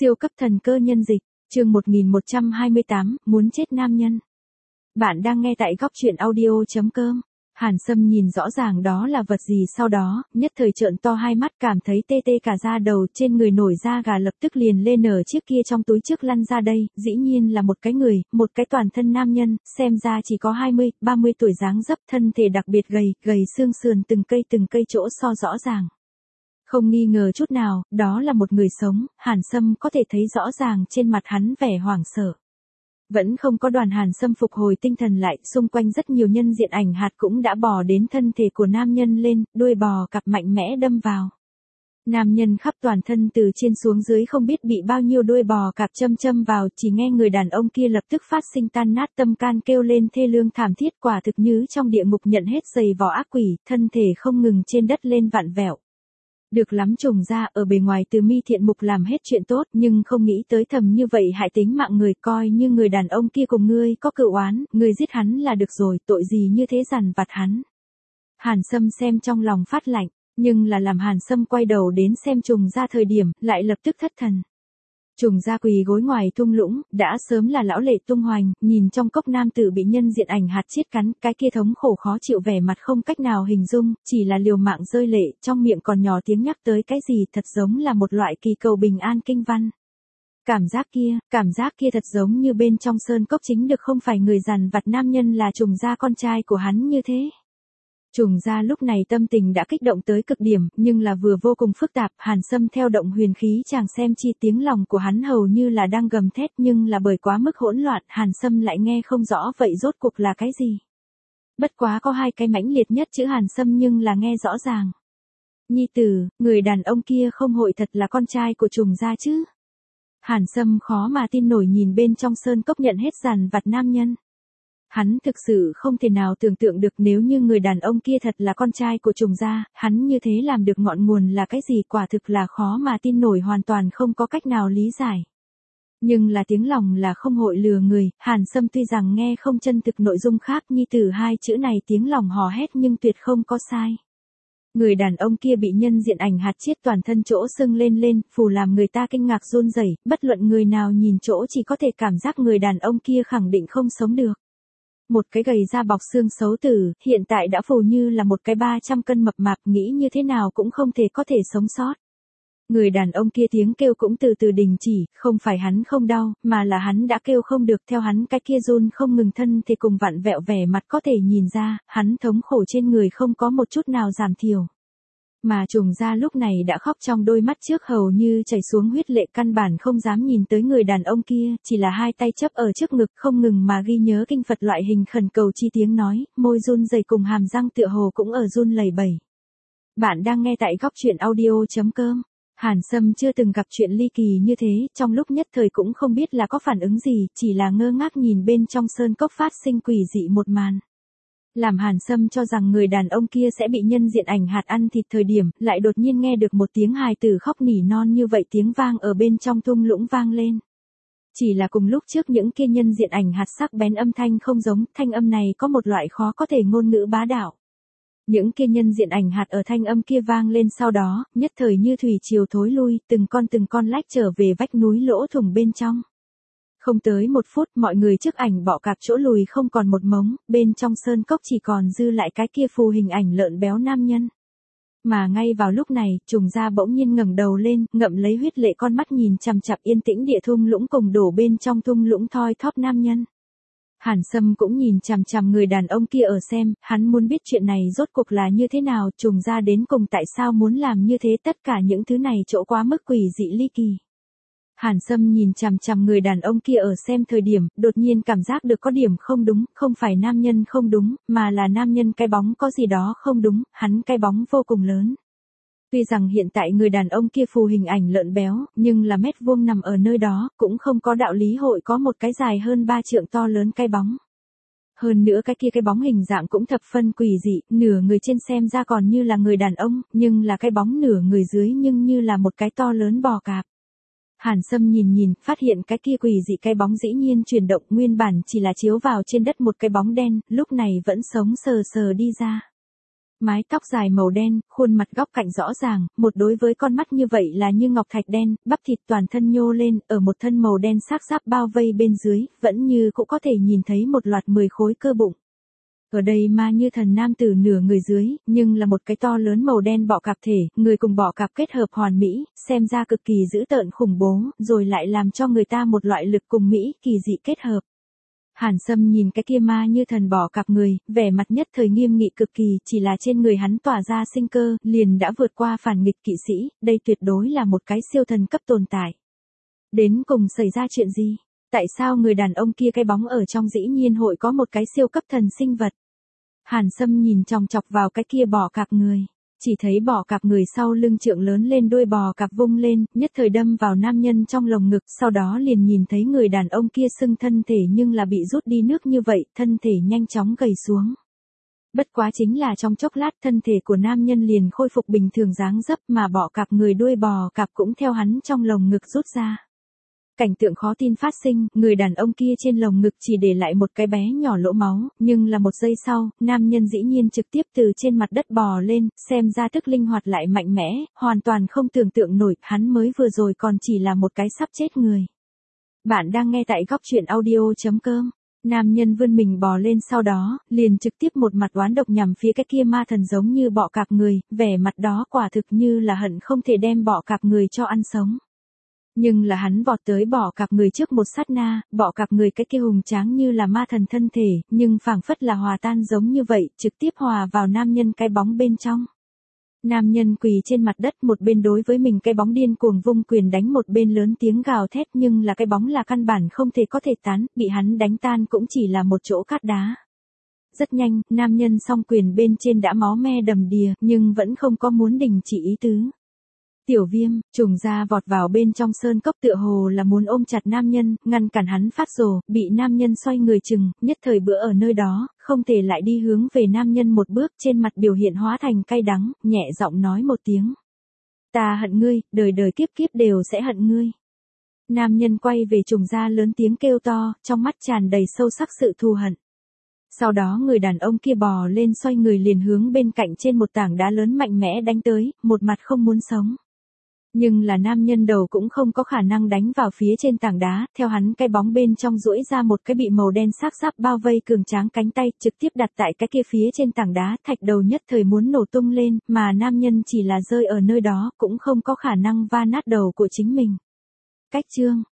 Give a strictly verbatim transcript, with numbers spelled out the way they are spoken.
Siêu cấp thần cơ nhân dịch, chương một nghìn một trăm hai mươi tám, muốn chết nam nhân. Bạn đang nghe tại góc truyện audio chấm com. Hàn Sâm nhìn rõ ràng đó là vật gì, sau đó, nhất thời trợn to hai mắt, cảm thấy tê tê cả da đầu, trên người nổi da gà, lập tức liền lên nở chiếc kia trong túi trước lăn ra đây, dĩ nhiên là một cái người, một cái toàn thân nam nhân, xem ra chỉ có hai mươi, ba mươi tuổi, dáng dấp, thân thể đặc biệt gầy, gầy xương sườn từng cây từng cây chỗ so rõ ràng. Không nghi ngờ chút nào, đó là một người sống, Hàn Sâm có thể thấy rõ ràng trên mặt hắn vẻ hoảng sợ. Vẫn không có đoàn Hàn Sâm phục hồi tinh thần lại, xung quanh rất nhiều nhân diện ảnh hạt cũng đã bò đến thân thể của nam nhân lên, đuôi bò cặp mạnh mẽ đâm vào. Nam nhân khắp toàn thân từ trên xuống dưới không biết bị bao nhiêu đuôi bò cạp châm châm vào, chỉ nghe người đàn ông kia lập tức phát sinh tan nát tâm can, kêu lên thê lương thảm thiết, quả thực như trong địa ngục nhận hết giày vò ác quỷ, thân thể không ngừng trên đất lên vặn vẹo. Được lắm, Trùng gia ở bề ngoài từ mi thiện mục làm hết chuyện tốt, nhưng không nghĩ tới thầm như vậy hại tính mạng người, coi như người đàn ông kia cùng ngươi có cựu oán, ngươi giết hắn là được rồi, tội gì như thế dằn vặt hắn. Hàn Sâm xem trong lòng phát lạnh, nhưng là làm Hàn Sâm quay đầu đến xem Trùng gia thời điểm, lại lập tức thất thần. Trùng gia quỳ gối ngoài thung lũng, đã sớm là lão lệ tung hoành, nhìn trong cốc nam tử bị nhân diện ảnh hạt chiết cắn, cái kia thống khổ khó chịu vẻ mặt không cách nào hình dung, chỉ là liều mạng rơi lệ, trong miệng còn nhỏ tiếng nhắc tới cái gì, thật giống là một loại kỳ cầu bình an kinh văn. Cảm giác kia, cảm giác kia thật giống như bên trong sơn cốc chính được không phải người dằn vặt nam nhân là Trùng gia con trai của hắn như thế. Trùng gia lúc này tâm tình đã kích động tới cực điểm, nhưng là vừa vô cùng phức tạp, Hàn Sâm theo động huyền khí chàng xem chi, tiếng lòng của hắn hầu như là đang gầm thét, nhưng là bởi quá mức hỗn loạn, Hàn Sâm lại nghe không rõ vậy rốt cuộc là cái gì. Bất quá có hai cái mãnh liệt nhất chữ Hàn Sâm nhưng là nghe rõ ràng. Nhi tử, người đàn ông kia không hội thật là con trai của Trùng gia chứ? Hàn Sâm khó mà tin nổi nhìn bên trong sơn cốc nhận hết dằn vặt nam nhân. Hắn thực sự không thể nào tưởng tượng được nếu như người đàn ông kia thật là con trai của Trùng gia, hắn như thế làm được ngọn nguồn là cái gì, quả thực là khó mà tin nổi, hoàn toàn không có cách nào lý giải. Nhưng là tiếng lòng là không hội lừa người, Hàn Sâm tuy rằng nghe không chân thực nội dung khác, nhi tử hai chữ này tiếng lòng hò hét nhưng tuyệt không có sai. Người đàn ông kia bị nhân diện ảnh hạt chiết toàn thân chỗ sưng lên lên, phù làm người ta kinh ngạc run rẩy, bất luận người nào nhìn chỗ chỉ có thể cảm giác người đàn ông kia khẳng định không sống được. Một cái gầy da bọc xương xấu tử, hiện tại đã phù như là một cái ba trăm cân mập mạp, nghĩ như thế nào cũng không thể có thể sống sót. Người đàn ông kia tiếng kêu cũng từ từ đình chỉ, không phải hắn không đau, mà là hắn đã kêu không được, theo hắn cái kia run không ngừng thân thì cùng vặn vẹo vẻ mặt có thể nhìn ra, hắn thống khổ trên người không có một chút nào giảm thiểu. Mà Trùng gia lúc này đã khóc trong đôi mắt trước hầu như chảy xuống huyết lệ, căn bản không dám nhìn tới người đàn ông kia, chỉ là hai tay chấp ở trước ngực không ngừng mà ghi nhớ kinh Phật loại hình khẩn cầu chi tiếng nói, môi run rẩy cùng hàm răng tựa hồ cũng ở run lẩy bẩy. Bạn đang nghe tại góc truyện audio chấm com. Hàn Sâm chưa từng gặp chuyện ly kỳ như thế, trong lúc nhất thời cũng không biết là có phản ứng gì, chỉ là ngơ ngác nhìn bên trong sơn cốc phát sinh quỷ dị một màn. Làm Hàn Sâm cho rằng người đàn ông kia sẽ bị nhân diện ảnh hạt ăn thịt thời điểm, lại đột nhiên nghe được một tiếng hài tử khóc nỉ non như vậy, tiếng vang ở bên trong thung lũng vang lên. Chỉ là cùng lúc trước những kia nhân diện ảnh hạt sắc bén âm thanh không giống, thanh âm này có một loại khó có thể ngôn ngữ bá đạo. Những kia nhân diện ảnh hạt ở thanh âm kia vang lên sau đó, nhất thời như thủy triều thối lui, từng con từng con lách trở về vách núi lỗ thủng bên trong. Không tới một phút, mọi người trước ảnh bọ cạp chỗ lùi không còn một mống, bên trong sơn cốc chỉ còn dư lại cái kia phù hình ảnh lợn béo nam nhân. Mà ngay vào lúc này, Trùng gia bỗng nhiên ngẩng đầu lên, ngậm lấy huyết lệ con mắt nhìn chằm chằm yên tĩnh địa thung lũng cùng đổ bên trong thung lũng thoi thóp nam nhân. Hàn Sâm cũng nhìn chằm chằm người đàn ông kia ở xem, hắn muốn biết chuyện này rốt cuộc là như thế nào, Trùng gia đến cùng tại sao muốn làm như thế, tất cả những thứ này chỗ quá mức quỷ dị ly kỳ. Hàn Sâm nhìn chằm chằm người đàn ông kia ở xem thời điểm, đột nhiên cảm giác được có điểm không đúng, không phải nam nhân không đúng, mà là nam nhân cái bóng có gì đó không đúng, hắn cái bóng vô cùng lớn. Tuy rằng hiện tại người đàn ông kia phù hình ảnh lợn béo, nhưng là mét vuông nằm ở nơi đó, cũng không có đạo lý hội có một cái dài hơn ba trượng to lớn cái bóng. Hơn nữa cái kia cái bóng hình dạng cũng thập phân quỷ dị, nửa người trên xem ra còn như là người đàn ông, nhưng là cái bóng nửa người dưới nhưng như là một cái to lớn bò cạp. Hàn Sâm nhìn nhìn, phát hiện cái kia quỷ dị cái bóng dĩ nhiên chuyển động, nguyên bản chỉ là chiếu vào trên đất một cái bóng đen, lúc này vẫn sống sờ sờ đi ra. mái tóc dài màu đen, khuôn mặt góc cạnh rõ ràng, một đối với con mắt như vậy là như ngọc thạch đen, bắp thịt toàn thân nhô lên, ở một thân màu đen xác giáp bao vây bên dưới, vẫn như cũng có thể nhìn thấy một loạt mười khối cơ bụng. Ở đây ma như thần nam tử nửa người dưới, nhưng là một cái to lớn màu đen bọ cạp thể, người cùng bọ cạp kết hợp hoàn mỹ, xem ra cực kỳ dữ tợn khủng bố, rồi lại làm cho người ta một loại lực cùng mỹ, kỳ dị kết hợp. Hàn Sâm nhìn cái kia ma như thần bọ cạp người, vẻ mặt nhất thời nghiêm nghị cực kỳ, chỉ là trên người hắn tỏa ra sinh cơ, liền đã vượt qua phản nghịch kỵ sĩ, đây tuyệt đối là một cái siêu thần cấp tồn tại. Đến cùng xảy ra chuyện gì? Tại sao người đàn ông kia cái bóng ở trong dĩ nhiên hội có một cái siêu cấp thần sinh vật? Hàn Sâm nhìn chòng chọc vào cái kia bò cạp người, chỉ thấy bò cạp người sau lưng trượng lớn lên đuôi bò cạp vung lên, nhất thời đâm vào nam nhân trong lồng ngực, sau đó liền nhìn thấy người đàn ông kia sưng thân thể nhưng là bị rút đi nước như vậy, thân thể nhanh chóng gầy xuống. Bất quá chính là trong chốc lát thân thể của nam nhân liền khôi phục bình thường dáng dấp mà bọ cạp người đuôi bò cạp cũng theo hắn trong lồng ngực rút ra. Cảnh tượng khó tin phát sinh, người đàn ông kia trên lồng ngực chỉ để lại một cái bé nhỏ lỗ máu, nhưng là một giây sau, nam nhân dĩ nhiên trực tiếp từ trên mặt đất bò lên, xem ra thức linh hoạt lại mạnh mẽ, hoàn toàn không tưởng tượng nổi, hắn mới vừa rồi còn chỉ là một cái sắp chết người. Bạn đang nghe tại góc truyện audio chấm com. Nam nhân vươn mình bò lên sau đó, liền trực tiếp một mặt oán độc nhằm phía cái kia ma thần giống như bọ cạp người, vẻ mặt đó quả thực như là hận không thể đem bọ cạp người cho ăn sống. Nhưng là hắn vọt tới bọ cạp người trước một sát na, bọ cạp người cái kia hùng tráng như là ma thần thân thể, nhưng phảng phất là hòa tan giống như vậy, trực tiếp hòa vào nam nhân cái bóng bên trong. Nam nhân quỳ trên mặt đất một bên đối với mình cái bóng điên cuồng vung quyền đánh một bên lớn tiếng gào thét nhưng là cái bóng là căn bản không thể có thể tán, bị hắn đánh tan cũng chỉ là một chỗ cát đá. Rất nhanh, nam nhân song quyền bên trên đã máu me đầm đìa, nhưng vẫn không có muốn đình chỉ ý tứ. Tiểu Viêm, trùng ra vọt vào bên trong sơn cốc tựa hồ là muốn ôm chặt nam nhân, ngăn cản hắn phát rồ, bị nam nhân xoay người chừng, nhất thời bữa ở nơi đó, không thể lại đi hướng về nam nhân một bước, trên mặt biểu hiện hóa thành cay đắng, nhẹ giọng nói một tiếng. Ta hận ngươi, đời đời kiếp kiếp đều sẽ hận ngươi. Nam nhân quay về trùng ra lớn tiếng kêu to, trong mắt tràn đầy sâu sắc sự thù hận. Sau đó người đàn ông kia bò lên xoay người liền hướng bên cạnh trên một tảng đá lớn mạnh mẽ đánh tới, một mặt không muốn sống. Nhưng là nam nhân đầu cũng không có khả năng đánh vào phía trên tảng đá, theo hắn cái bóng bên trong duỗi ra một cái bị màu đen xác giáp bao vây cường tráng cánh tay, trực tiếp đặt tại cái kia phía trên tảng đá, thạch đầu nhất thời muốn nổ tung lên, mà nam nhân chỉ là rơi ở nơi đó, cũng không có khả năng va nát đầu của chính mình. Cách chương